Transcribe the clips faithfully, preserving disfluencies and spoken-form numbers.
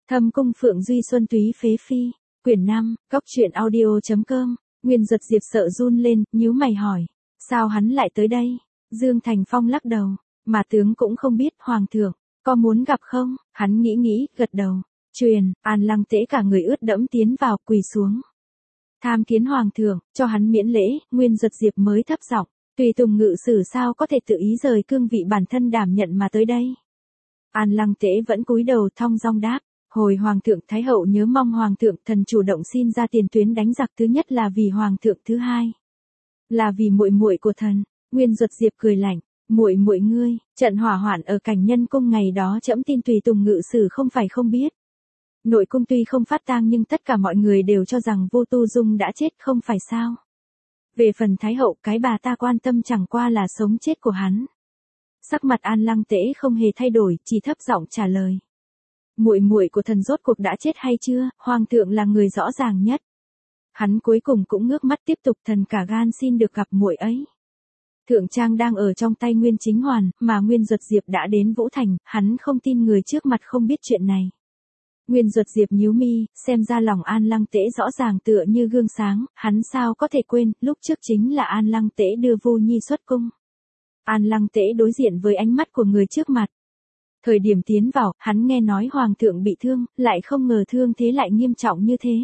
Thâm cung Phượng Duy Xuân Túy Phế Phi, quyển năm, góc truyện audio chấm com, Nguyên Duật Diệp sợ run lên, nhíu mày hỏi, sao hắn lại tới đây? Dương Thành Phong lắc đầu, mà tướng cũng không biết, hoàng thượng, có muốn gặp không? Hắn nghĩ nghĩ, gật đầu, truyền, An Lăng Tế cả người ướt đẫm tiến vào, quỳ xuống. Tham kiến hoàng thượng, cho hắn miễn lễ, Nguyên Duật Diệp mới thấp giọng, tùy tùng ngự sử sao có thể tự ý rời cương vị bản thân đảm nhận mà tới đây? An Lăng Tế vẫn cúi đầu thong dong đáp. Hồi hoàng thượng thái hậu nhớ mong hoàng thượng thần chủ động xin ra tiền tuyến đánh giặc, thứ nhất là vì hoàng thượng, thứ hai là vì muội muội của thần. Nguyên Duật Diệp cười lạnh, muội muội ngươi, trận hỏa hoạn ở Cảnh Nhân cung ngày đó trẫm tin tùy tùng ngự sử không phải không biết. Nội cung tuy không phát tang nhưng tất cả mọi người đều cho rằng Vô Tu Dung đã chết, không phải sao? Về phần thái hậu, cái bà ta quan tâm chẳng qua là sống chết của hắn. Sắc mặt An Lăng Tế không hề thay đổi, chỉ thấp giọng trả lời. Muội muội của thần rốt cuộc đã chết hay chưa, hoàng thượng là người rõ ràng nhất. Hắn cuối cùng cũng ngước mắt tiếp tục, thần cả gan xin được gặp muội ấy. Thượng trang đang ở trong tay Nguyên Chính Hoàn, mà Nguyên Duật Diệp đã đến Vũ Thành, hắn không tin người trước mặt không biết chuyện này. Nguyên Duật Diệp nhíu mi, xem ra lòng An Lăng Tế rõ ràng tựa như gương sáng, hắn sao có thể quên, lúc trước chính là An Lăng Tế đưa Vu Nhi xuất cung. An Lăng Tế đối diện với ánh mắt của người trước mặt. Thời điểm tiến vào, hắn nghe nói hoàng thượng bị thương, lại không ngờ thương thế lại nghiêm trọng như thế.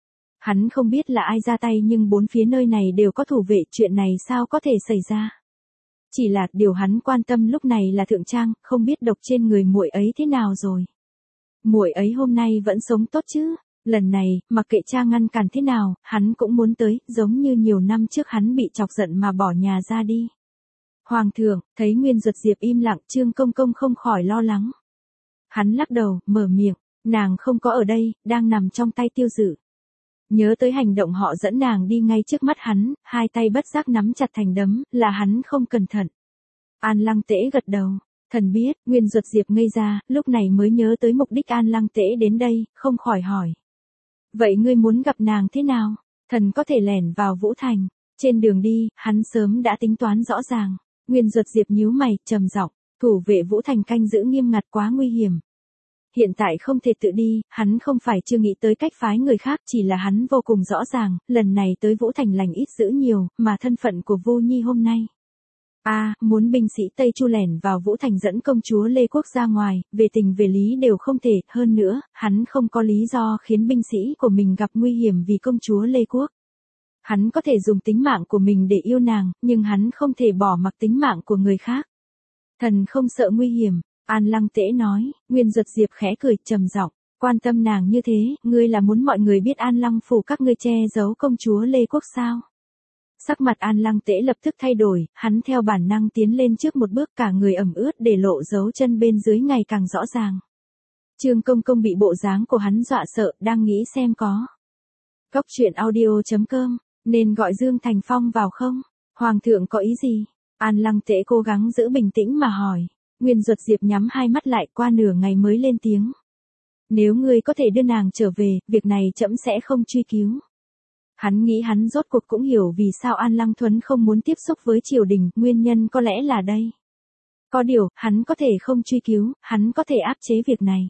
Hắn không biết là ai ra tay nhưng bốn phía nơi này đều có thủ vệ, chuyện này sao có thể xảy ra. Chỉ là điều hắn quan tâm lúc này là thượng trang, không biết độc trên người muội ấy thế nào rồi. Muội ấy hôm nay vẫn sống tốt chứ? Lần này, mặc kệ cha ngăn cản thế nào, hắn cũng muốn tới, giống như nhiều năm trước hắn bị chọc giận mà bỏ nhà ra đi. Hoàng thượng, thấy Nguyên Duật Diệp im lặng, Trương Công Công không khỏi lo lắng. Hắn lắc đầu, mở miệng, nàng không có ở đây, đang nằm trong tay Tiêu Dự. Nhớ tới hành động họ dẫn nàng đi ngay trước mắt hắn, hai tay bất giác nắm chặt thành đấm, là hắn không cẩn thận. An Lăng Tế gật đầu, thần biết. Nguyên Duật Diệp ngây ra, lúc này mới nhớ tới mục đích An Lăng Tế đến đây, không khỏi hỏi. Vậy ngươi muốn gặp nàng thế nào? Thần có thể lẻn vào Vũ Thành. Trên đường đi, hắn sớm đã tính toán rõ ràng. Nguyên Duật Diệp nhíu mày, trầm giọng, thủ vệ Vũ Thành canh giữ nghiêm ngặt quá nguy hiểm. Hiện tại không thể tự đi, hắn không phải chưa nghĩ tới cách phái người khác, chỉ là hắn vô cùng rõ ràng, lần này tới Vũ Thành lành ít dữ nhiều, mà thân phận của Vô Nhi hôm nay. A, à, muốn binh sĩ Tây Chu lẻn vào Vũ Thành dẫn công chúa Lê Quốc ra ngoài, về tình về lý đều không thể, hơn nữa, hắn không có lý do khiến binh sĩ của mình gặp nguy hiểm vì công chúa Lê Quốc. Hắn có thể dùng tính mạng của mình để yêu nàng, nhưng hắn không thể bỏ mặc tính mạng của người khác. Thần không sợ nguy hiểm, An Lăng Tế nói. Nguyên Duật Diệp khẽ cười, trầm giọng, quan tâm nàng như thế, ngươi là muốn mọi người biết An Lăng phủ các ngươi che giấu công chúa Lê Quốc sao? Sắc mặt An Lăng Tế lập tức thay đổi, hắn theo bản năng tiến lên trước một bước, cả người ẩm ướt để lộ dấu chân bên dưới ngày càng rõ ràng. Trương Công Công bị bộ dáng của hắn dọa sợ, đang nghĩ xem có. Góc truyện audio chấm com, nên gọi Dương Thành Phong vào không? Hoàng thượng có ý gì? An Lăng Tế cố gắng giữ bình tĩnh mà hỏi. Nguyên Duật Diệp nhắm hai mắt lại, qua nửa ngày mới lên tiếng. Nếu ngươi có thể đưa nàng trở về, việc này trẫm sẽ không truy cứu. Hắn nghĩ hắn rốt cuộc cũng hiểu vì sao An Lăng Thuấn không muốn tiếp xúc với triều đình, nguyên nhân có lẽ là đây. Có điều, hắn có thể không truy cứu, hắn có thể áp chế việc này.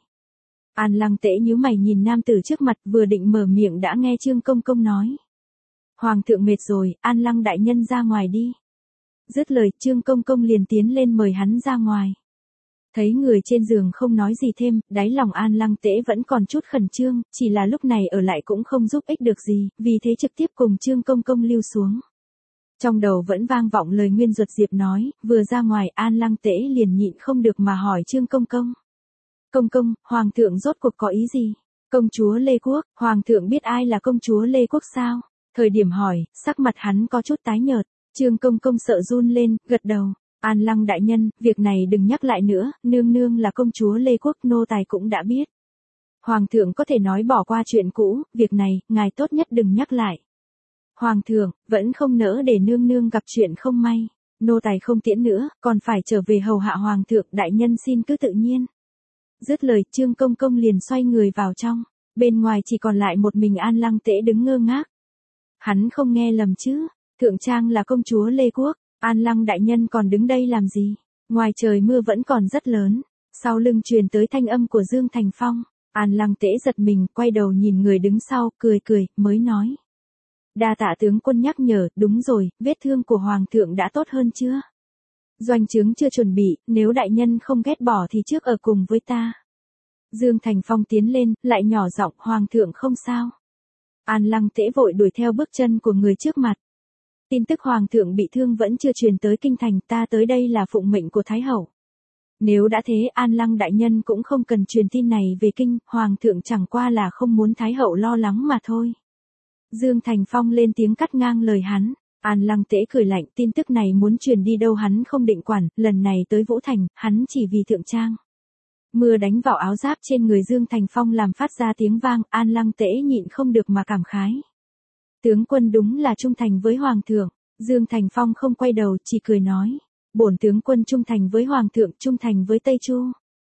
An Lăng Tế nhíu mày nhìn nam tử trước mặt, vừa định mở miệng đã nghe Trương Công Công nói. Hoàng thượng mệt rồi, An Lăng đại nhân ra ngoài đi. Dứt lời, Trương Công Công liền tiến lên mời hắn ra ngoài. Thấy người trên giường không nói gì thêm, đáy lòng An Lăng Tế vẫn còn chút khẩn trương, chỉ là lúc này ở lại cũng không giúp ích được gì, vì thế trực tiếp cùng Trương Công Công lưu xuống. Trong đầu vẫn vang vọng lời Nguyên Duật Diệp nói, vừa ra ngoài An Lăng Tế liền nhịn không được mà hỏi Trương Công Công. Công Công, Hoàng thượng rốt cuộc có ý gì? Công chúa Lê Quốc, Hoàng thượng biết ai là công chúa Lê Quốc sao? Thời điểm hỏi, sắc mặt hắn có chút tái nhợt, Trương Công Công sợ run lên, gật đầu. An Lăng đại nhân, việc này đừng nhắc lại nữa, nương nương là công chúa Lê Quốc, nô tài cũng đã biết. Hoàng thượng có thể nói bỏ qua chuyện cũ, việc này, ngài tốt nhất đừng nhắc lại. Hoàng thượng, vẫn không nỡ để nương nương gặp chuyện không may, nô tài không tiễn nữa, còn phải trở về hầu hạ hoàng thượng, đại nhân xin cứ tự nhiên. Dứt lời, Trương Công Công liền xoay người vào trong, bên ngoài chỉ còn lại một mình An Lăng Tế đứng ngơ ngác. Hắn không nghe lầm chứ, thượng trang là công chúa Lê Quốc. An Lăng đại nhân còn đứng đây làm gì? Ngoài trời mưa vẫn còn rất lớn. Sau lưng truyền tới thanh âm của Dương Thành Phong. An Lăng Tễ giật mình, quay đầu nhìn người đứng sau, cười cười, mới nói. Đa tạ tướng quân nhắc nhở, đúng rồi, vết thương của Hoàng thượng đã tốt hơn chưa? Doanh trướng chưa chuẩn bị, nếu đại nhân không ghét bỏ thì trước ở cùng với ta. Dương Thành Phong tiến lên, lại nhỏ giọng, Hoàng thượng không sao. An Lăng Tễ vội đuổi theo bước chân của người trước mặt. Tin tức Hoàng thượng bị thương vẫn chưa truyền tới kinh thành, ta tới đây là phụng mệnh của Thái Hậu. Nếu đã thế, An Lăng đại nhân cũng không cần truyền tin này về kinh, Hoàng thượng chẳng qua là không muốn Thái Hậu lo lắng mà thôi. Dương Thành Phong lên tiếng cắt ngang lời hắn. An Lăng Tễ cười lạnh, tin tức này muốn truyền đi đâu hắn không định quản, lần này tới Vũ Thành, hắn chỉ vì thượng trang. Mưa đánh vào áo giáp trên người Dương Thành Phong làm phát ra tiếng vang, An Lăng Tễ nhịn không được mà cảm khái. Tướng quân đúng là trung thành với Hoàng thượng. Dương Thành Phong không quay đầu, chỉ cười nói. Bổn tướng quân trung thành với Hoàng thượng, trung thành với Tây Chu.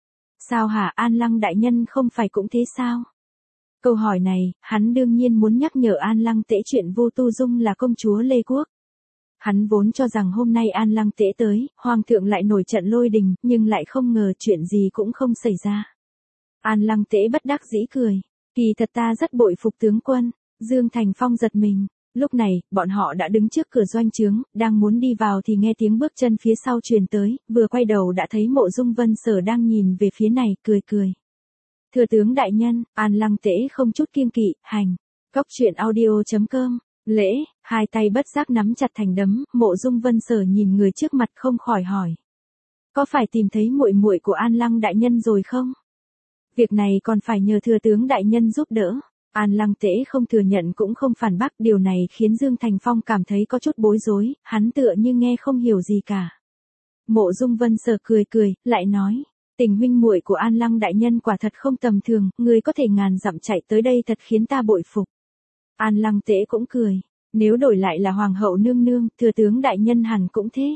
Sao hả, An Lăng đại nhân không phải cũng thế sao? Câu hỏi này, hắn đương nhiên muốn nhắc nhở An Lăng Tễ chuyện Vô Tu Dung là công chúa Lê Quốc. Hắn vốn cho rằng hôm nay An Lăng Tễ tới, Hoàng thượng lại nổi trận lôi đình, nhưng lại không ngờ chuyện gì cũng không xảy ra. An Lăng Tễ bất đắc dĩ cười. Kỳ thật ta rất bội phục tướng quân. Dương Thành Phong giật mình. Lúc này, bọn họ đã đứng trước cửa doanh trướng, đang muốn đi vào thì nghe tiếng bước chân phía sau truyền tới, vừa quay đầu đã thấy Mộ Dung Vân Sở đang nhìn về phía này, cười cười. Thừa tướng đại nhân, An Lăng Tễ không chút kiêng kỵ, hành. Góc truyện audio chấm com. Lễ, hai tay bất giác nắm chặt thành đấm, Mộ Dung Vân Sở nhìn người trước mặt không khỏi hỏi. Có phải tìm thấy muội muội của An Lăng đại nhân rồi không? Việc này còn phải nhờ thừa tướng đại nhân giúp đỡ. An Lăng Tễ không thừa nhận cũng không phản bác, điều này khiến Dương Thành Phong cảm thấy có chút bối rối, hắn tựa như nghe không hiểu gì cả. Mộ Dung Vân Sở cười cười, lại nói, tình huynh muội của An Lăng đại nhân quả thật không tầm thường, người có thể ngàn dặm chạy tới đây thật khiến ta bội phục. An Lăng Tễ cũng cười, nếu đổi lại là Hoàng hậu nương nương, thừa tướng đại nhân hẳn cũng thế.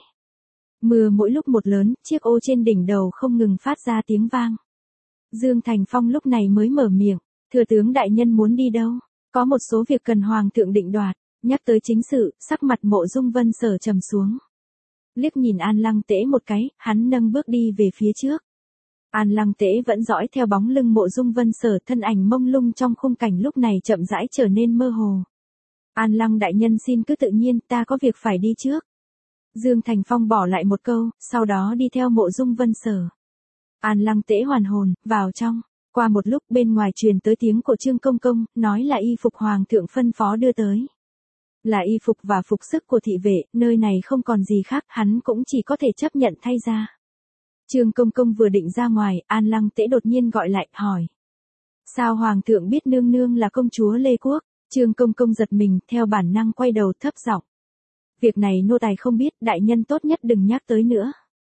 Mưa mỗi lúc một lớn, chiếc ô trên đỉnh đầu không ngừng phát ra tiếng vang. Dương Thành Phong lúc này mới mở miệng. Thừa tướng đại nhân muốn đi đâu? Có một số việc cần Hoàng thượng định đoạt. Nhắc tới chính sự, sắc mặt Mộ Dung Vân Sở trầm xuống. Liếc nhìn An Lăng Tễ một cái, hắn nâng bước đi về phía trước. An Lăng Tễ vẫn dõi theo bóng lưng Mộ Dung Vân Sở, thân ảnh mông lung trong khung cảnh lúc này chậm rãi trở nên mơ hồ. An Lăng đại nhân xin cứ tự nhiên, ta có việc phải đi trước. Dương Thành Phong bỏ lại một câu, sau đó đi theo Mộ Dung Vân Sở. An Lăng Tễ hoàn hồn, vào trong. Qua một lúc bên ngoài truyền tới tiếng của Trương Công Công, nói là y phục Hoàng thượng phân phó đưa tới. Là y phục và phục sức của thị vệ, nơi này không còn gì khác, hắn cũng chỉ có thể chấp nhận thay ra. Trương Công Công vừa định ra ngoài, An Lăng Tễ đột nhiên gọi lại, hỏi. Sao Hoàng thượng biết nương nương là công chúa Lê Quốc? Trương Công Công giật mình, theo bản năng quay đầu thấp giọng. Việc này nô tài không biết, đại nhân tốt nhất đừng nhắc tới nữa.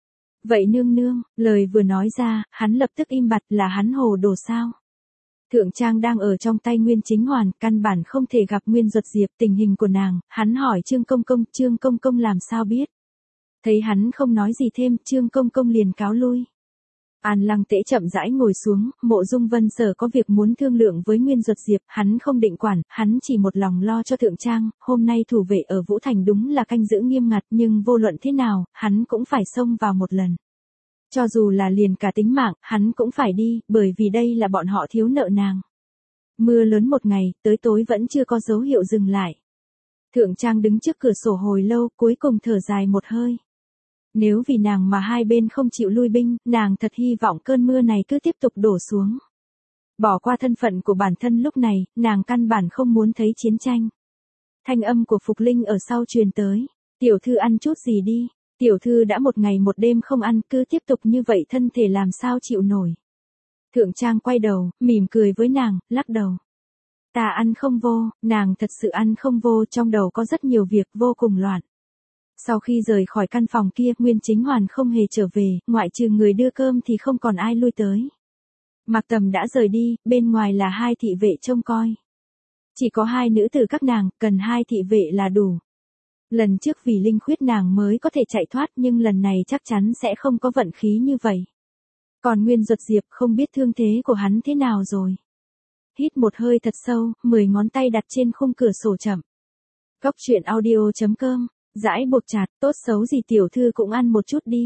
Vậy nương nương, lời vừa nói ra, hắn lập tức im bặt, là hắn hồ đồ sao? Thượng trang đang ở trong tay Nguyên Chính Hoàn, căn bản không thể gặp Nguyên Duật Diệp, tình hình của nàng, hắn hỏi Trương Công Công, Trương Công Công làm sao biết? Thấy hắn không nói gì thêm, Trương Công Công liền cáo lui. An Lăng Tễ chậm rãi ngồi xuống, Mộ Dung Vân Sở có việc muốn thương lượng với Nguyên Duật Diệp, hắn không định quản, hắn chỉ một lòng lo cho thượng trang, hôm nay thủ vệ ở Vũ Thành đúng là canh giữ nghiêm ngặt, nhưng vô luận thế nào, hắn cũng phải xông vào một lần. Cho dù là liền cả tính mạng, hắn cũng phải đi, bởi vì đây là bọn họ thiếu nợ nàng. Mưa lớn một ngày, tới tối vẫn chưa có dấu hiệu dừng lại. Thượng trang đứng trước cửa sổ hồi lâu, cuối cùng thở dài một hơi. Nếu vì nàng mà hai bên không chịu lui binh, nàng thật hy vọng cơn mưa này cứ tiếp tục đổ xuống. Bỏ qua thân phận của bản thân lúc này, nàng căn bản không muốn thấy chiến tranh. Thanh âm của Phục Linh ở sau truyền tới. Tiểu thư ăn chút gì đi. Tiểu thư đã một ngày một đêm không ăn, cứ tiếp tục như vậy thân thể làm sao chịu nổi. Thượng trang quay đầu, mỉm cười với nàng, lắc đầu. Ta ăn không vô, nàng thật sự ăn không vô, trong đầu có rất nhiều việc vô cùng loạn. Sau khi rời khỏi căn phòng kia, Nguyên Chính Hoàn không hề trở về, ngoại trừ người đưa cơm thì không còn ai lui tới. Mạc Tầm đã rời đi, bên ngoài là hai thị vệ trông coi. Chỉ có hai nữ tử các nàng, cần hai thị vệ là đủ. Lần trước vì linh khuyết nàng mới có thể chạy thoát, nhưng lần này chắc chắn sẽ không có vận khí như vậy. Còn Nguyên Duật Diệp không biết thương thế của hắn thế nào rồi. Hít một hơi thật sâu, mười ngón tay đặt trên khung cửa sổ chậm. Góc truyện audio chấm com, dãi buộc chặt, tốt xấu gì tiểu thư cũng ăn một chút đi.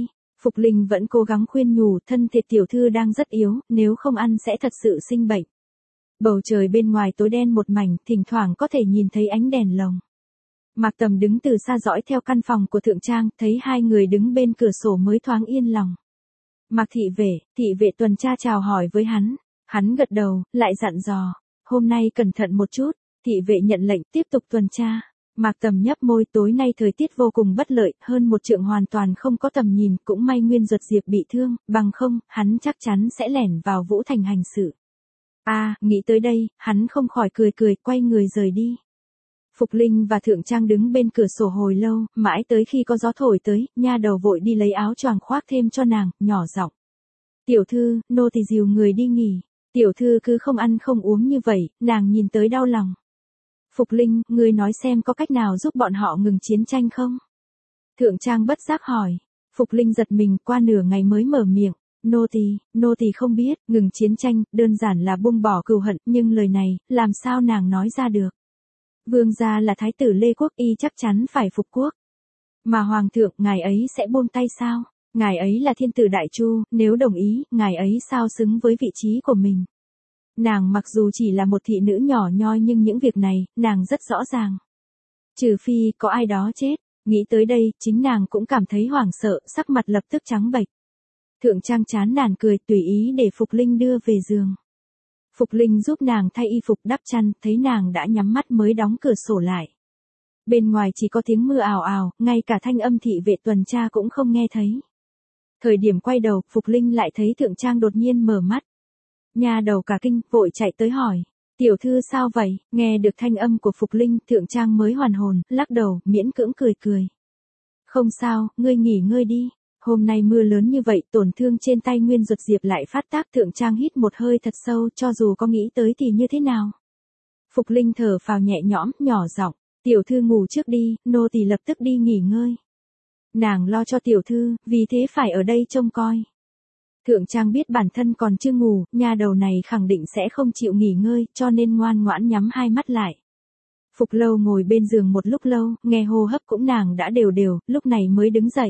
Phục Linh vẫn cố gắng khuyên nhủ, thân thể tiểu thư đang rất yếu, nếu không ăn sẽ thật sự sinh bệnh. Bầu trời bên ngoài tối đen một mảnh, thỉnh thoảng có thể nhìn thấy ánh đèn lồng. Mạc Tầm đứng từ xa dõi theo căn phòng của Thượng Trang, thấy hai người đứng bên cửa sổ mới thoáng yên lòng. Mạc thị vệ, thị vệ tuần tra chào hỏi với hắn. Hắn gật đầu, lại dặn dò. Hôm nay cẩn thận một chút, thị vệ nhận lệnh tiếp tục tuần tra. Mạc Tầm nhấp môi, tối nay thời tiết vô cùng bất lợi, hơn một trượng hoàn toàn không có tầm nhìn, cũng may Nguyên Duật Diệp bị thương, bằng không, hắn chắc chắn sẽ lẻn vào Vũ Thành hành sự. A, à, nghĩ tới đây, hắn không khỏi cười cười, quay người rời đi. Phục Linh và Thượng Trang đứng bên cửa sổ hồi lâu, mãi tới khi có gió thổi tới, nha đầu vội đi lấy áo choàng khoác thêm cho nàng, nhỏ giọng. Tiểu thư, nô tỳ dìu người đi nghỉ. Tiểu thư cứ không ăn không uống như vậy, nàng nhìn tới đau lòng. Phục Linh, ngươi nói xem có cách nào giúp bọn họ ngừng chiến tranh không? Thượng Trang bất giác hỏi. Phục Linh giật mình, qua nửa ngày mới mở miệng. Nô tỳ, nô tỳ không biết, ngừng chiến tranh, đơn giản là buông bỏ cừu hận, nhưng lời này, làm sao nàng nói ra được? Vương gia là thái tử Lê Quốc, y chắc chắn phải phục quốc. Mà hoàng thượng, ngài ấy sẽ buông tay sao? Ngài ấy là thiên tử đại chu, nếu đồng ý, ngài ấy sao xứng với vị trí của mình? Nàng mặc dù chỉ là một thị nữ nhỏ nhoi nhưng những việc này, nàng rất rõ ràng. Trừ phi, có ai đó chết. Nghĩ tới đây, chính nàng cũng cảm thấy hoảng sợ, sắc mặt lập tức trắng bệch. Thượng Trang chán nản cười, tùy ý để Phục Linh đưa về giường. Phục Linh giúp nàng thay y phục đắp chăn, thấy nàng đã nhắm mắt mới đóng cửa sổ lại. Bên ngoài chỉ có tiếng mưa ào ào, ngay cả thanh âm thị vệ tuần tra cũng không nghe thấy. Thời điểm quay đầu, Phục Linh lại thấy Thượng Trang đột nhiên mở mắt. Nha đầu cả kinh, vội chạy tới hỏi. Tiểu thư sao vậy? Nghe được thanh âm của Phục Linh, Thượng Trang mới hoàn hồn, lắc đầu, miễn cưỡng cười cười. Không sao, ngươi nghỉ ngơi đi. Hôm nay mưa lớn như vậy, tổn thương trên tay Nguyên Duật Diệp lại phát tác. Thượng Trang hít một hơi thật sâu, cho dù có nghĩ tới thì như thế nào. Phục Linh thở phào nhẹ nhõm, nhỏ giọng. Tiểu thư ngủ trước đi, nô tỳ lập tức đi nghỉ ngơi. Nàng lo cho tiểu thư, vì thế phải ở đây trông coi. Thượng Trang biết bản thân còn chưa ngủ, nha đầu này khẳng định sẽ không chịu nghỉ ngơi, cho nên ngoan ngoãn nhắm hai mắt lại. Phục Lâu ngồi bên giường một lúc lâu, nghe hô hấp cũng nàng đã đều đều, lúc này mới đứng dậy.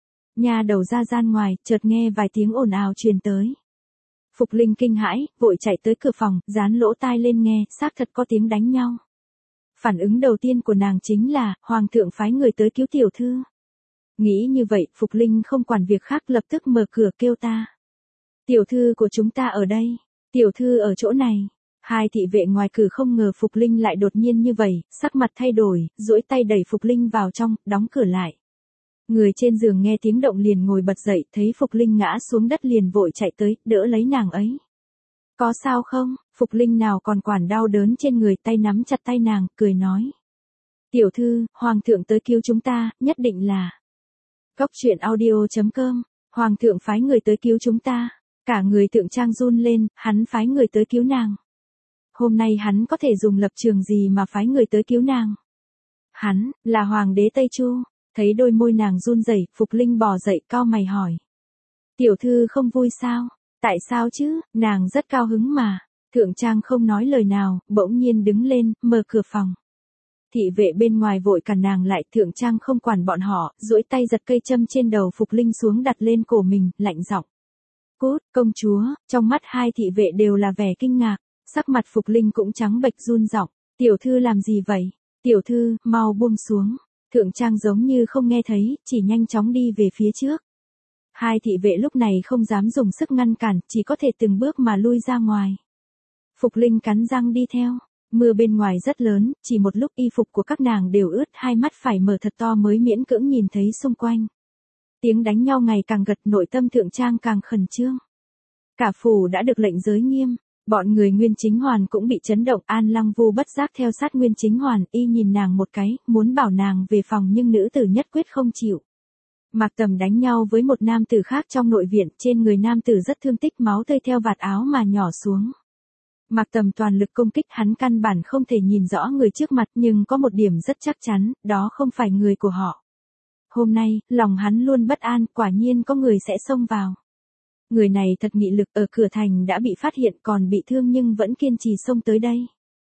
Nha đầu ra gian ngoài, chợt nghe vài tiếng ồn ào truyền tới. Phục Linh kinh hãi, vội chạy tới cửa phòng, dán lỗ tai lên nghe, xác thật có tiếng đánh nhau. Phản ứng đầu tiên của nàng chính là, Hoàng thượng phái người tới cứu tiểu thư. Nghĩ như vậy, Phục Linh không quản việc khác lập tức mở cửa kêu ta. Tiểu thư của chúng ta ở đây. Tiểu thư ở chỗ này. Hai thị vệ ngoài cửa không ngờ Phục Linh lại đột nhiên như vậy, sắc mặt thay đổi, duỗi tay đẩy Phục Linh vào trong, đóng cửa lại. Người trên giường nghe tiếng động liền ngồi bật dậy, thấy Phục Linh ngã xuống đất liền vội chạy tới, đỡ lấy nàng ấy. Có sao không? Phục Linh nào còn quản đau đớn trên người, tay nắm chặt tay nàng, cười nói. Tiểu thư, Hoàng thượng tới cứu chúng ta, nhất định là. Góc truyện audio chấm com, Hoàng thượng phái người tới cứu chúng ta. Cả người Thượng Trang run lên, hắn phái người tới cứu nàng. Hôm nay hắn có thể dùng lập trường gì mà phái người tới cứu nàng? Hắn, là Hoàng đế Tây Chu. Thấy đôi môi nàng run rẩy, Phục Linh bò dậy cau mày hỏi. Tiểu thư không vui sao? Tại sao chứ, nàng rất cao hứng mà. Thượng Trang không nói lời nào, bỗng nhiên đứng lên, mở cửa phòng. Thị vệ bên ngoài vội cản nàng lại, Thượng Trang không quản bọn họ, duỗi tay giật cây châm trên đầu Phục Linh xuống đặt lên cổ mình, lạnh giọng. Cút, công chúa, trong mắt hai thị vệ đều là vẻ kinh ngạc, sắc mặt Phục Linh cũng trắng bệch run giọng. Tiểu thư làm gì vậy? Tiểu thư, mau buông xuống. Thượng Trang giống như không nghe thấy, chỉ nhanh chóng đi về phía trước. Hai thị vệ lúc này không dám dùng sức ngăn cản, chỉ có thể từng bước mà lui ra ngoài. Phục Linh cắn răng đi theo. Mưa bên ngoài rất lớn, chỉ một lúc y phục của các nàng đều ướt, hai mắt phải mở thật to mới miễn cưỡng nhìn thấy xung quanh. Tiếng đánh nhau ngày càng gật, nội tâm Thượng Trang càng khẩn trương. Cả phủ đã được lệnh giới nghiêm, bọn người Nguyên Chính Hoàn cũng bị chấn động. An Lăng Vu bất giác theo sát Nguyên Chính Hoàn, y nhìn nàng một cái, muốn bảo nàng về phòng nhưng nữ tử nhất quyết không chịu. Mạc Tầm đánh nhau với một nam tử khác trong nội viện, trên người nam tử rất thương tích, máu tươi theo vạt áo mà nhỏ xuống. Mạc Tầm toàn lực công kích, hắn căn bản không thể nhìn rõ người trước mặt, nhưng có một điểm rất chắc chắn, đó không phải người của họ. Hôm nay, lòng hắn luôn bất an, quả nhiên có người sẽ xông vào. Người này thật nghị lực, ở cửa thành đã bị phát hiện còn bị thương nhưng vẫn kiên trì xông tới đây.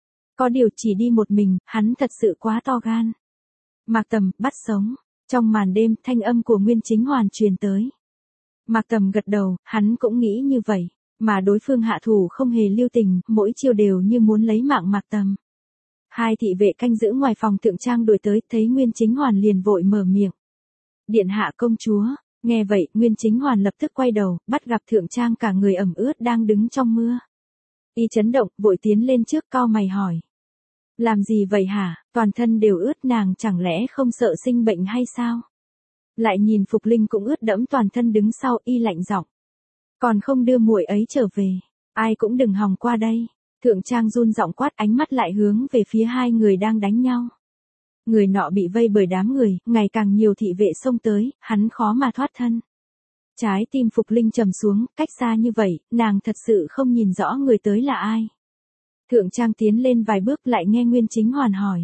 Có điều chỉ đi một mình, hắn thật sự quá to gan. Mạc Tầm, bắt sống. Trong màn đêm, thanh âm của Nguyên Chính Hoàn truyền tới. Mạc Tầm gật đầu, hắn cũng nghĩ như vậy, mà đối phương hạ thủ không hề lưu tình, mỗi chiêu đều như muốn lấy mạng Mạc Tầm. Hai thị vệ canh giữ ngoài phòng Thượng Trang đuổi tới, thấy Nguyên Chính Hoàn liền vội mở miệng. Điện hạ công chúa, nghe vậy, Nguyên Chính Hoàn lập tức quay đầu, bắt gặp Thượng Trang cả người ẩm ướt đang đứng trong mưa. Y chấn động, vội tiến lên trước cau mày hỏi. Làm gì vậy hả, toàn thân đều ướt, nàng chẳng lẽ không sợ sinh bệnh hay sao? Lại nhìn Phục Linh cũng ướt đẫm toàn thân đứng sau, y lạnh giọng. Còn không đưa muội ấy trở về, ai cũng đừng hòng qua đây. Thượng Trang run giọng quát, ánh mắt lại hướng về phía hai người đang đánh nhau. Người nọ bị vây bởi đám người, ngày càng nhiều thị vệ xông tới, hắn khó mà thoát thân. Trái tim Phục Linh trầm xuống, cách xa như vậy, nàng thật sự không nhìn rõ người tới là ai. Thượng Trang tiến lên vài bước lại nghe Nguyên Chính Hoàn hỏi.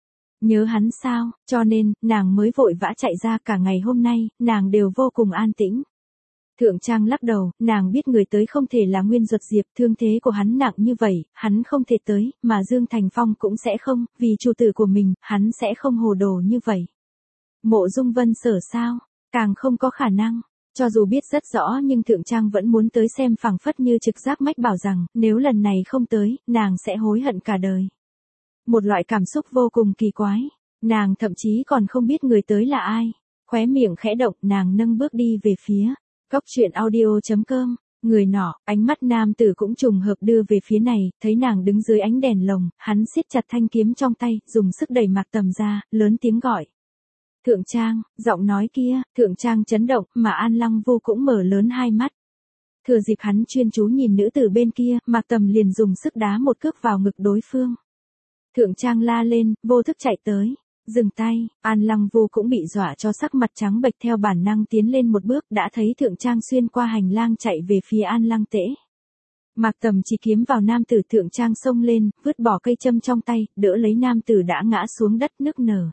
Nhớ hắn sao, cho nên, nàng mới vội vã chạy ra, cả ngày hôm nay, nàng đều vô cùng an tĩnh. Thượng Trang lắc đầu, nàng biết người tới không thể là Nguyên Duật Diệp, thương thế của hắn nặng như vậy, hắn không thể tới, mà Dương Thành Phong cũng sẽ không, vì chủ tử của mình, hắn sẽ không hồ đồ như vậy. Mộ Dung Vân Sở sao, càng không có khả năng. Cho dù biết rất rõ nhưng Thượng Trang vẫn muốn tới xem, phảng phất như trực giác mách bảo rằng, nếu lần này không tới, nàng sẽ hối hận cả đời. Một loại cảm xúc vô cùng kỳ quái, nàng thậm chí còn không biết người tới là ai. Khóe miệng khẽ động, nàng nâng bước đi về phía Cốc Truyện Audio chấm com. Người nọ, ánh mắt nam tử cũng trùng hợp đưa về phía này, thấy nàng đứng dưới ánh đèn lồng, hắn siết chặt thanh kiếm trong tay, dùng sức đẩy Mạc Tầm ra, lớn tiếng gọi. Thượng Trang, giọng nói kia, Thượng Trang chấn động, mà An Lăng Vô cũng mở lớn hai mắt. Thừa dịp hắn chuyên chú nhìn nữ tử bên kia, Mạc Tầm liền dùng sức đá một cước vào ngực đối phương. Thượng Trang la lên, vô thức chạy tới. Dừng tay, An Lăng Vô cũng bị dọa cho sắc mặt trắng bệch, theo bản năng tiến lên một bước, đã thấy Thượng Trang xuyên qua hành lang chạy về phía An Lăng Tễ. Mạc Tầm chỉ kiếm vào nam tử, Thượng Trang xông lên, vứt bỏ cây châm trong tay, đỡ lấy nam tử đã ngã xuống đất nức nở.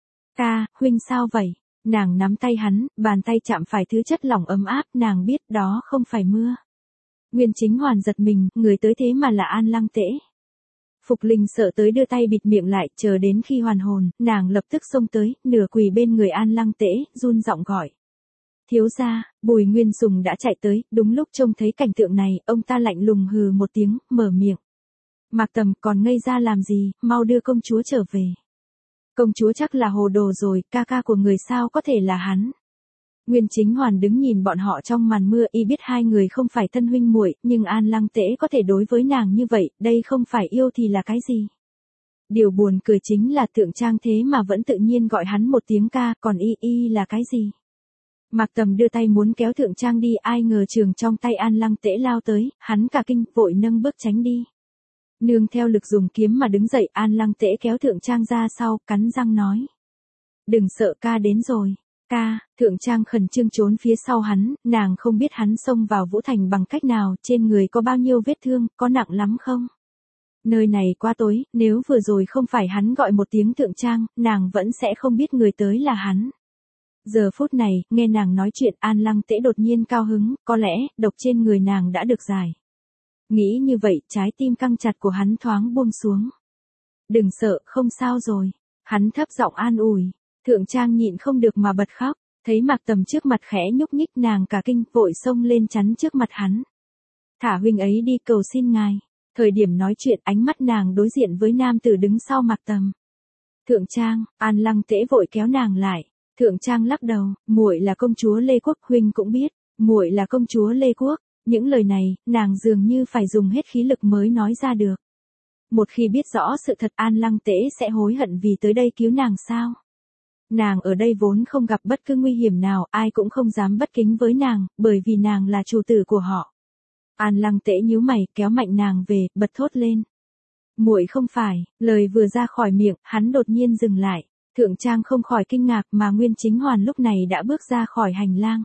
Ca, huynh sao vậy? Nàng nắm tay hắn, bàn tay chạm phải thứ chất lỏng ấm áp, nàng biết đó không phải mưa. Nguyên Chính Hoàn giật mình, người tới thế mà là An Lăng Tễ. Phục Linh sợ tới đưa tay bịt miệng lại, chờ đến khi hoàn hồn, nàng lập tức xông tới, nửa quỳ bên người An Lăng Tễ, run giọng gọi. Thiếu gia, Bùi Nguyên Sùng đã chạy tới, đúng lúc trông thấy cảnh tượng này, ông ta lạnh lùng hừ một tiếng, mở miệng. Mạc Tầm, còn ngây ra làm gì, mau đưa công chúa trở về. Công chúa chắc là hồ đồ rồi, ca ca của người sao có thể là hắn. Nguyên Chính Hoàn đứng nhìn bọn họ trong màn mưa, y biết hai người không phải thân huynh muội, nhưng An Lăng Tễ có thể đối với nàng như vậy, đây không phải yêu thì là cái gì. Điều buồn cười chính là Thượng Trang thế mà vẫn tự nhiên gọi hắn một tiếng ca, còn y y là cái gì. Mạc Tầm đưa tay muốn kéo Thượng Trang đi, ai ngờ trường trong tay An Lăng Tễ lao tới, hắn cả kinh, vội nâng bước tránh đi. Nương theo lực dùng kiếm mà đứng dậy, An Lăng Tễ kéo Thượng Trang ra sau, cắn răng nói. Đừng sợ, ca đến rồi. Ca, Thượng Trang khẩn trương trốn phía sau hắn, nàng không biết hắn xông vào Vũ Thành bằng cách nào, trên người có bao nhiêu vết thương, có nặng lắm không? Nơi này quá tối, nếu vừa rồi không phải hắn gọi một tiếng Thượng Trang, nàng vẫn sẽ không biết người tới là hắn. Giờ phút này, nghe nàng nói chuyện, An Lăng Tễ đột nhiên cao hứng, có lẽ, độc trên người nàng đã được giải. Nghĩ như vậy, trái tim căng chặt của hắn thoáng buông xuống. Đừng sợ, không sao rồi. Hắn thấp giọng an ủi. Thượng Trang nhịn không được mà bật khóc, thấy Mạc Tầm trước mặt khẽ nhúc nhích, nàng cả kinh, vội xông lên chắn trước mặt hắn. Thả huynh ấy đi, cầu xin ngài. Thời điểm nói chuyện, ánh mắt nàng đối diện với nam tử đứng sau Mạc Tầm. Thượng Trang, An Lăng Tễ vội kéo nàng lại. Thượng Trang lắc đầu, muội là công chúa Lê Quốc, huynh cũng biết, muội là công chúa Lê Quốc. Những lời này, nàng dường như phải dùng hết khí lực mới nói ra được. Một khi biết rõ sự thật, An Lăng Tễ sẽ hối hận vì tới đây cứu nàng sao? Nàng ở đây vốn không gặp bất cứ nguy hiểm nào, ai cũng không dám bất kính với nàng, bởi vì nàng là chủ tử của họ. An Lăng Tễ nhíu mày, kéo mạnh nàng về, bật thốt lên. Muội không phải, lời vừa ra khỏi miệng, hắn đột nhiên dừng lại. Thượng Trang không khỏi kinh ngạc, mà Nguyên Chính Hoàn lúc này đã bước ra khỏi hành lang.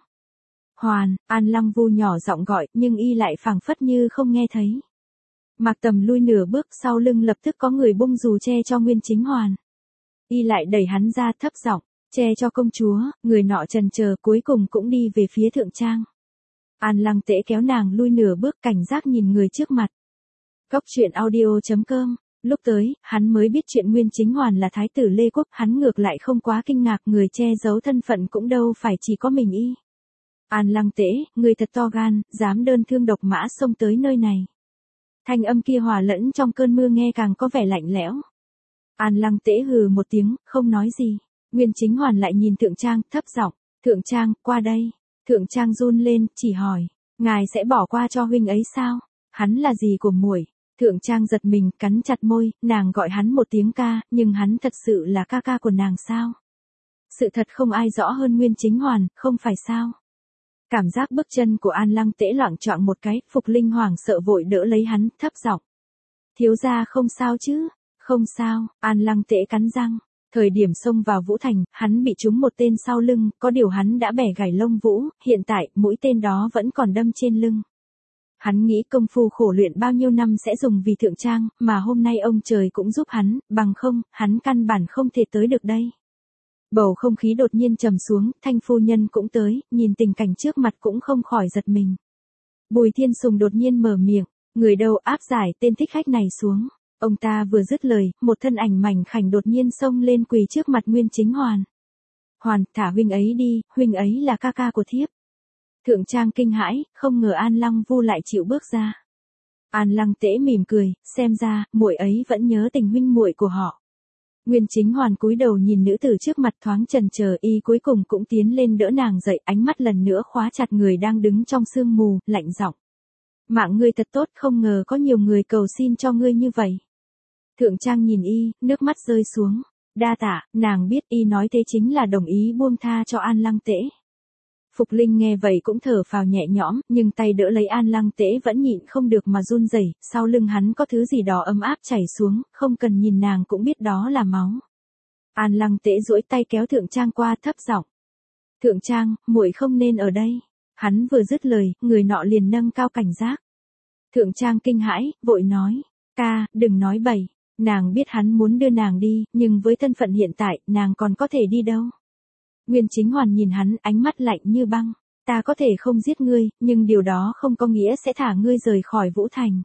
Hoàn, An Lăng Vu nhỏ giọng gọi, nhưng y lại phảng phất như không nghe thấy. Mạc Tầm lui nửa bước, sau lưng lập tức có người bung dù che cho Nguyên Chính Hoàn. Y lại đẩy hắn ra, thấp giọng, che cho công chúa, người nọ chần chờ cuối cùng cũng đi về phía Thượng Trang. An Lăng Tễ kéo nàng lui nửa bước, cảnh giác nhìn người trước mặt. Cốc Truyện Audio chấm com. Lúc tới, hắn mới biết chuyện Nguyên Chính Hoàn là thái tử Lê Quốc, hắn ngược lại không quá kinh ngạc, người che giấu thân phận cũng đâu phải chỉ có mình y. An Lăng Tễ, người thật to gan, dám đơn thương độc mã xông tới nơi này. Thanh âm kia hòa lẫn trong cơn mưa nghe càng có vẻ lạnh lẽo. An Lăng Tễ hừ một tiếng, không nói gì. Nguyên Chính Hoàn lại nhìn Thượng Trang, thấp giọng, Thượng Trang, qua đây. Thượng Trang run lên, chỉ hỏi, ngài sẽ bỏ qua cho huynh ấy sao? Hắn là gì của muội? Thượng Trang giật mình, cắn chặt môi, nàng gọi hắn một tiếng ca, nhưng hắn thật sự là ca ca của nàng sao? Sự thật không ai rõ hơn Nguyên Chính Hoàn, không phải sao? Cảm giác bước chân của An Lăng Tễ loạng choạng một cái, Phục Linh hoảng sợ vội đỡ lấy hắn, thấp giọng. Thiếu gia không sao chứ? Không sao, An Lăng Tễ cắn răng. Thời điểm xông vào Vũ Thành, hắn bị trúng một tên sau lưng, có điều hắn đã bẻ gãy lông vũ, hiện tại, mũi tên đó vẫn còn đâm trên lưng. Hắn nghĩ công phu khổ luyện bao nhiêu năm sẽ dùng vì Thượng Trang, mà hôm nay ông trời cũng giúp hắn, bằng không, hắn căn bản không thể tới được đây. Bầu không khí đột nhiên trầm xuống, Thanh phu nhân cũng tới, nhìn tình cảnh trước mặt cũng không khỏi giật mình. Bùi Thiên Sùng đột nhiên mở miệng, người đâu áp giải tên thích khách này xuống. Ông ta vừa dứt lời, một thân ảnh mảnh khảnh đột nhiên xông lên quỳ trước mặt Nguyên Chính Hoàn. Hoàn, thả huynh ấy đi, huynh ấy là ca ca của thiếp. Thượng Trang kinh hãi, không ngờ An Lăng Vu lại chịu bước ra. An Lăng Tễ mỉm cười, xem ra, muội ấy vẫn nhớ tình huynh muội của họ. Nguyên Chính Hoàn cúi đầu nhìn nữ tử trước mặt thoáng chần chờ, y cuối cùng cũng tiến lên đỡ nàng dậy, ánh mắt lần nữa khóa chặt người đang đứng trong sương mù, lạnh giọng. Mạng ngươi thật tốt, không ngờ có nhiều người cầu xin cho ngươi như vậy. Thượng Trang nhìn y, nước mắt rơi xuống. Đa tạ, nàng biết y nói thế chính là đồng ý buông tha cho An Lăng Tễ. Phục Linh nghe vậy cũng thở phào nhẹ nhõm, nhưng tay đỡ lấy An Lăng Tễ vẫn nhịn không được mà run rẩy, sau lưng hắn có thứ gì đó ấm áp chảy xuống, không cần nhìn nàng cũng biết đó là máu. An Lăng Tễ duỗi tay kéo Thượng Trang qua, thấp giọng. Thượng Trang, muội không nên ở đây. Hắn vừa dứt lời, người nọ liền nâng cao cảnh giác. Thượng Trang kinh hãi, vội nói, ca, đừng nói bậy. Nàng biết hắn muốn đưa nàng đi, nhưng với thân phận hiện tại, nàng còn có thể đi đâu. Nguyên Chính Hoàn nhìn hắn, ánh mắt lạnh như băng. Ta có thể không giết ngươi, nhưng điều đó không có nghĩa sẽ thả ngươi rời khỏi Vũ Thành.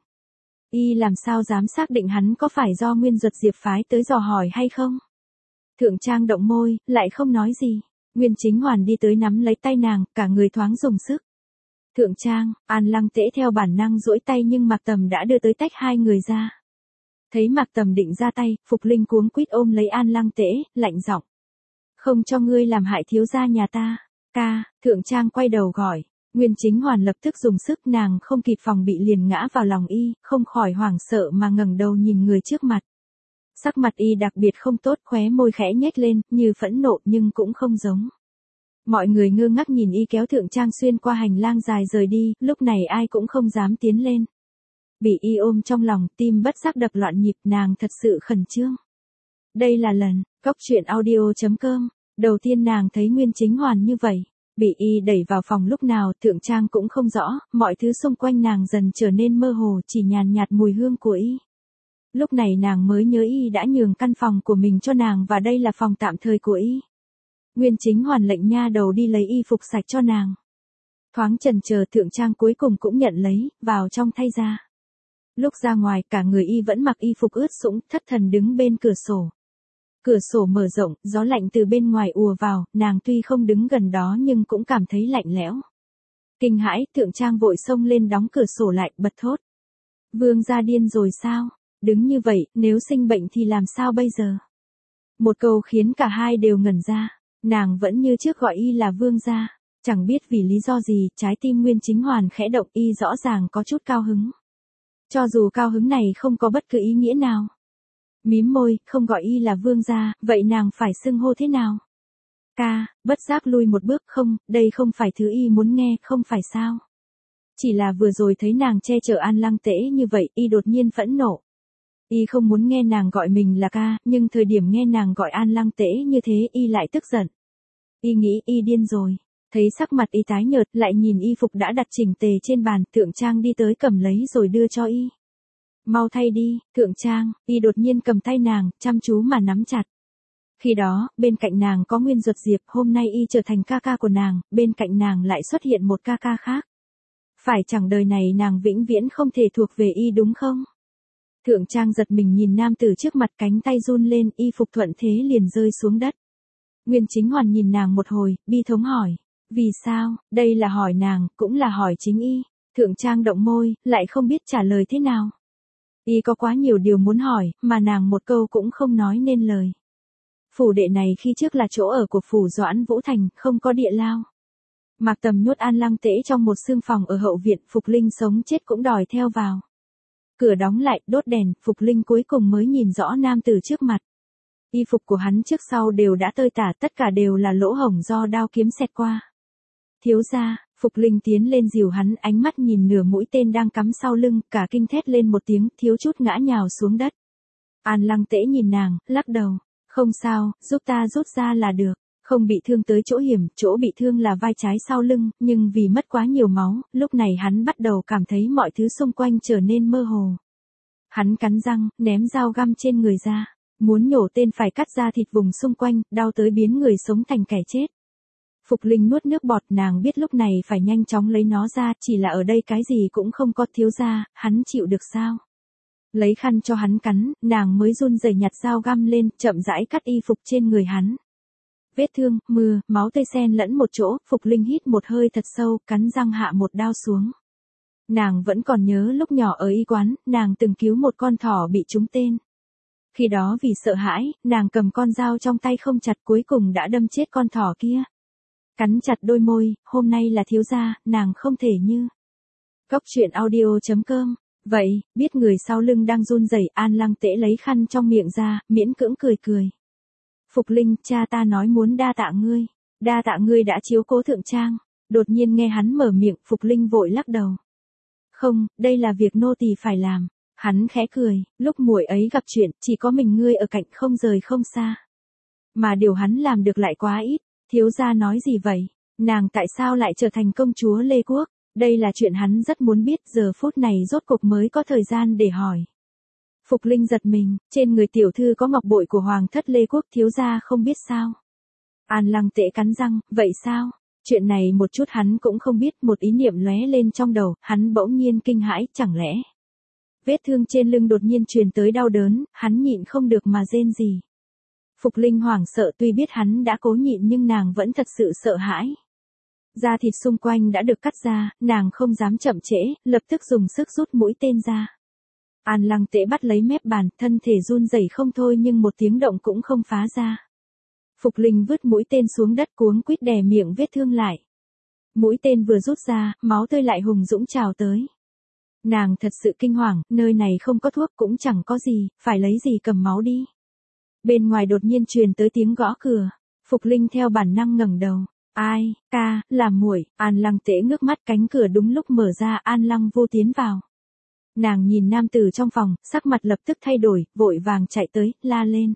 Y làm sao dám xác định hắn có phải do Nguyên Duật Diệp phái tới dò hỏi hay không? Thượng Trang động môi, lại không nói gì. Nguyên Chính Hoàn đi tới nắm lấy tay nàng, cả người thoáng dùng sức. Thượng Trang, An Lăng Tễ theo bản năng duỗi tay nhưng Mạc Tầm đã đưa tới tách hai người ra. Thấy Mạc Tầm định ra tay, Phục Linh cuống quýt ôm lấy An Lăng Tễ, lạnh giọng. Không cho ngươi làm hại thiếu gia nhà ta. Ca, Thượng Trang quay đầu gọi. Nguyên Chính Hoàn lập tức dùng sức, nàng không kịp phòng bị liền ngã vào lòng y, không khỏi hoảng sợ mà ngẩng đầu nhìn người trước mặt. Sắc mặt y đặc biệt không tốt, khóe môi khẽ nhếch lên, như phẫn nộ nhưng cũng không giống. Mọi người ngơ ngác nhìn y kéo Thượng Trang xuyên qua hành lang dài rời đi, lúc này ai cũng không dám tiến lên. Bị y ôm trong lòng, tim bất giác đập loạn nhịp, nàng thật sự khẩn trương. Đây là lần, cóc truyện audio chấm com, đầu tiên nàng thấy Nguyên Chính Hoàn như vậy. Bị y đẩy vào phòng lúc nào, Thượng Trang cũng không rõ, mọi thứ xung quanh nàng dần trở nên mơ hồ, chỉ nhàn nhạt mùi hương của y. Lúc này nàng mới nhớ y đã nhường căn phòng của mình cho nàng và đây là phòng tạm thời của y. Nguyên Chính Hoàn lệnh nha đầu đi lấy y phục sạch cho nàng. Thoáng chần chờ, Thượng Trang cuối cùng cũng nhận lấy, vào trong thay ra. Lúc ra ngoài, cả người y vẫn mặc y phục ướt sũng, thất thần đứng bên cửa sổ. Cửa sổ mở rộng, gió lạnh từ bên ngoài ùa vào, nàng tuy không đứng gần đó nhưng cũng cảm thấy lạnh lẽo. Kinh hãi, Thượng Trang vội xông lên đóng cửa sổ lại, bật thốt. Vương gia điên rồi sao? Đứng như vậy, nếu sinh bệnh thì làm sao bây giờ? Một câu khiến cả hai đều ngẩn ra. Nàng vẫn như trước gọi y là vương gia. Chẳng biết vì lý do gì, trái tim Nguyên Chính Hoàn khẽ động, y rõ ràng có chút cao hứng. Cho dù cao hứng này không có bất cứ ý nghĩa nào. Mím môi, không gọi y là vương gia, vậy nàng phải xưng hô thế nào? Ca, bất giác lui một bước, không, đây không phải thứ y muốn nghe, không phải sao? Chỉ là vừa rồi thấy nàng che chở An Lăng Tễ như vậy, y đột nhiên phẫn nộ. Y không muốn nghe nàng gọi mình là ca, nhưng thời điểm nghe nàng gọi An Lăng Tễ như thế, y lại tức giận. Y nghĩ y điên rồi. Thấy sắc mặt y tái nhợt, lại nhìn y phục đã đặt chỉnh tề trên bàn, Thượng Trang đi tới cầm lấy rồi đưa cho y. Mau thay đi, Thượng Trang, y đột nhiên cầm tay nàng, chăm chú mà nắm chặt. Khi đó, bên cạnh nàng có Nguyên Duật Diệp, hôm nay y trở thành ca ca của nàng, bên cạnh nàng lại xuất hiện một ca ca khác. Phải chẳng đời này nàng vĩnh viễn không thể thuộc về y đúng không? Thượng Trang giật mình nhìn nam tử trước mặt, cánh tay run lên, y phục thuận thế liền rơi xuống đất. Nguyên Chính Hoàn nhìn nàng một hồi, bi thống hỏi, Vì sao? Đây là hỏi nàng, cũng là hỏi chính y. Thượng Trang động môi, lại không biết trả lời thế nào. Y có quá nhiều điều muốn hỏi, mà nàng một câu cũng không nói nên lời. Phủ đệ này khi trước là chỗ ở của phủ Doãn Vũ Thành, không có địa lao. Mạc Tầm nhốt An Lăng Tễ trong một xương phòng ở hậu viện, Phục Linh sống chết cũng đòi theo vào. Cửa đóng lại, đốt đèn, Phục Linh cuối cùng mới nhìn rõ nam tử trước mặt. Y phục của hắn trước sau đều đã tơi tả, tất cả đều là lỗ hổng do đao kiếm xẹt qua. Thiếu gia, Phục Linh tiến lên dìu hắn, ánh mắt nhìn nửa mũi tên đang cắm sau lưng, cả kinh thét lên một tiếng, thiếu chút ngã nhào xuống đất. An Lăng Tễ nhìn nàng, lắc đầu. Không sao, giúp ta rút ra là được. Không bị thương tới chỗ hiểm, chỗ bị thương là vai trái sau lưng, nhưng vì mất quá nhiều máu, lúc này hắn bắt đầu cảm thấy mọi thứ xung quanh trở nên mơ hồ. Hắn cắn răng, ném dao găm trên người ra. Muốn nhổ tên phải cắt ra thịt vùng xung quanh, đau tới biến người sống thành kẻ chết. Phục Linh nuốt nước bọt, nàng biết lúc này phải nhanh chóng lấy nó ra, chỉ là ở đây cái gì cũng không có. Thiếu gia, hắn chịu được sao? Lấy khăn cho hắn cắn, nàng mới run rẩy nhặt dao găm lên, chậm rãi cắt y phục trên người hắn. Vết thương, mưa, máu tươi xen lẫn một chỗ, Phục Linh hít một hơi thật sâu, cắn răng hạ một đao xuống. Nàng vẫn còn nhớ lúc nhỏ ở y quán, nàng từng cứu một con thỏ bị trúng tên. Khi đó vì sợ hãi, nàng cầm con dao trong tay không chặt, cuối cùng đã đâm chết con thỏ kia. Cắn chặt đôi môi, hôm nay là thiếu gia, nàng không thể như. Cốc truyện audio chấm com. Vậy, biết người sau lưng đang run rẩy, An Lăng Tễ lấy khăn trong miệng ra, miễn cưỡng cười cười. Phục Linh, cha ta nói muốn đa tạ ngươi. Đa tạ ngươi đã chiếu cố Thượng Trang. Đột nhiên nghe hắn mở miệng, Phục Linh vội lắc đầu. Không, đây là việc nô tỳ phải làm. Hắn khẽ cười, lúc muội ấy gặp chuyện, chỉ có mình ngươi ở cạnh, không rời không xa. Mà điều hắn làm được lại quá ít. Thiếu gia nói gì vậy? Nàng tại sao lại trở thành công chúa Lê Quốc? Đây là chuyện hắn rất muốn biết, giờ phút này rốt cục mới có thời gian để hỏi. Phục Linh giật mình, trên người tiểu thư có ngọc bội của Hoàng thất Lê Quốc, thiếu gia không biết sao? An Lăng Tễ cắn răng, vậy sao? Chuyện này một chút hắn cũng không biết, một ý niệm lóe lên trong đầu, hắn bỗng nhiên kinh hãi, chẳng lẽ? Vết thương trên lưng đột nhiên truyền tới đau đớn, hắn nhịn không được mà rên rỉ. Phục Linh hoảng sợ, tuy biết hắn đã cố nhịn nhưng nàng vẫn thật sự sợ hãi. Da thịt xung quanh đã được cắt ra, nàng không dám chậm trễ, lập tức dùng sức rút mũi tên ra. An Lăng Tễ bắt lấy mép bàn, thân thể run rẩy không thôi nhưng một tiếng động cũng không phá ra. Phục Linh vứt mũi tên xuống đất, cuống quýt đè miệng vết thương lại. Mũi tên vừa rút ra, máu tươi lại hùng dũng trào tới. Nàng thật sự kinh hoàng, nơi này không có thuốc cũng chẳng có gì, phải lấy gì cầm máu đi. Bên ngoài đột nhiên truyền tới tiếng gõ cửa. Phục Linh theo bản năng ngẩng đầu. Ai, ca, là muội. An Lăng Tễ ngước mắt, cánh cửa đúng lúc mở ra, An Lăng Vô tiến vào. Nàng nhìn nam tử trong phòng, sắc mặt lập tức thay đổi, vội vàng chạy tới, la lên.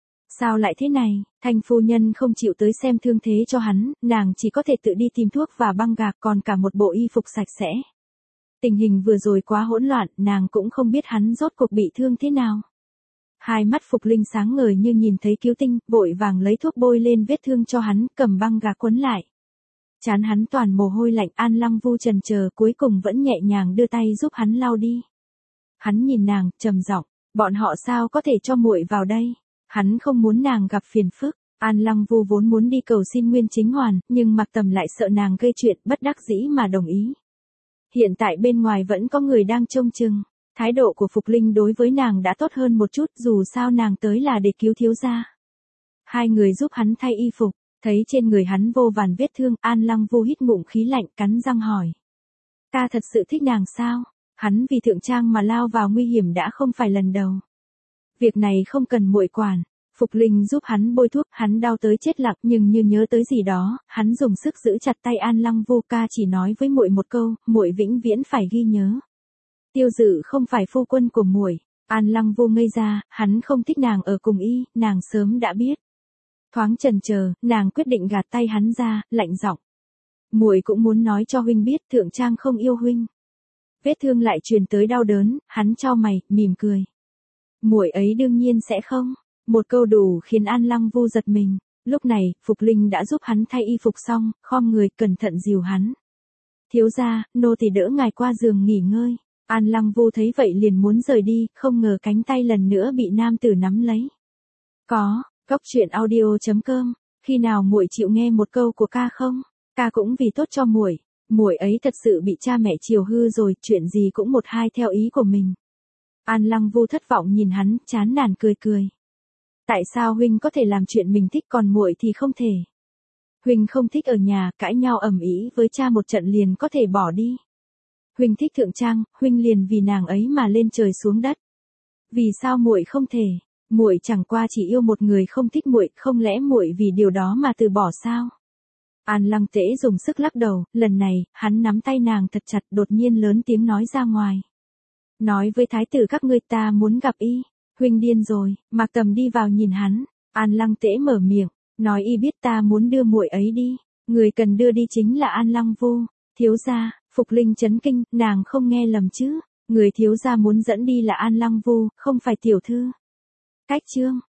Sao lại thế này? Thanh phu nhân không chịu tới xem thương thế cho hắn, nàng chỉ có thể tự đi tìm thuốc và băng gạc, còn cả một bộ y phục sạch sẽ. Tình hình vừa rồi quá hỗn loạn, nàng cũng không biết hắn rốt cuộc bị thương thế nào. Hai mắt Phục Linh sáng ngời như nhìn thấy cứu tinh, vội vàng lấy thuốc bôi lên vết thương cho hắn, cầm băng gạc quấn lại. Chán hắn toàn mồ hôi lạnh, An Lăng Vu chần chờ, cuối cùng vẫn nhẹ nhàng đưa tay giúp hắn lau đi. Hắn nhìn nàng, trầm giọng, bọn họ sao có thể cho muội vào đây? Hắn không muốn nàng gặp phiền phức. An Lăng Vu vốn muốn đi cầu xin Nguyên Chính Hoàn, nhưng Mạc Tầm lại sợ nàng gây chuyện, bất đắc dĩ mà đồng ý. Hiện tại bên ngoài vẫn có người đang trông chừng. Thái độ của Phục Linh đối với nàng đã tốt hơn một chút, dù sao nàng tới là để cứu thiếu gia. Hai người giúp hắn thay y phục, thấy trên người hắn vô vàn vết thương, An Lăng Vu hít ngụm khí lạnh, cắn răng hỏi. Ta thật sự thích nàng sao? Hắn vì Thượng Trang mà lao vào nguy hiểm đã không phải lần đầu. Việc này không cần muội quản. Phục Linh giúp hắn bôi thuốc, hắn đau tới chết lặng, nhưng như nhớ tới gì đó, hắn dùng sức giữ chặt tay An Lăng Vu, ca chỉ nói với muội một câu, muội vĩnh viễn phải ghi nhớ. Tiêu Dự không phải phu quân của muội. An Lăng Vu ngây ra, hắn không thích nàng ở cùng y, nàng sớm đã biết. Thoáng chần chờ, nàng quyết định gạt tay hắn ra, lạnh giọng. Muội cũng muốn nói cho huynh biết, Thượng Trang không yêu huynh. Vết thương lại truyền tới đau đớn, hắn chau mày, mỉm cười. Muội ấy đương nhiên sẽ không. Một câu đủ khiến An Lăng Vu giật mình. Lúc này, Phục Linh đã giúp hắn thay y phục xong, khom người cẩn thận dìu hắn. Thiếu gia, nô tỳ đỡ ngài qua giường nghỉ ngơi. An Lăng Vu thấy vậy liền muốn rời đi, không ngờ cánh tay lần nữa bị nam tử nắm lấy. Có, cốc truyện audio chấm com, khi nào muội chịu nghe một câu của ca không? Ca cũng vì tốt cho muội, muội ấy thật sự bị cha mẹ chiều hư rồi, chuyện gì cũng một hai theo ý của mình. An Lăng Vu thất vọng nhìn hắn, chán nản cười cười. Tại sao huynh có thể làm chuyện mình thích còn muội thì không thể? Huynh không thích ở nhà, cãi nhau ầm ĩ với cha một trận liền có thể bỏ đi. Huynh thích thượng trang, huynh liền vì nàng ấy mà lên trời xuống đất. Vì sao muội không thể? Muội chẳng qua chỉ yêu một người không thích muội, không lẽ muội vì điều đó mà từ bỏ sao? An Lăng Tễ dùng sức lắc đầu, lần này, hắn nắm tay nàng thật chặt, đột nhiên lớn tiếng nói ra ngoài. Nói với thái tử các ngươi ta muốn gặp y. Huynh điên rồi. Mạc Tầm đi vào nhìn hắn. An Lăng Tễ mở miệng, nói y biết ta muốn đưa muội ấy đi. Người cần đưa đi chính là An Lăng Vu. Thiếu gia. Phục Linh chấn kinh, nàng không nghe lầm chứ? Người thiếu gia muốn dẫn đi là An Lăng Vu, không phải tiểu thư. Cách chương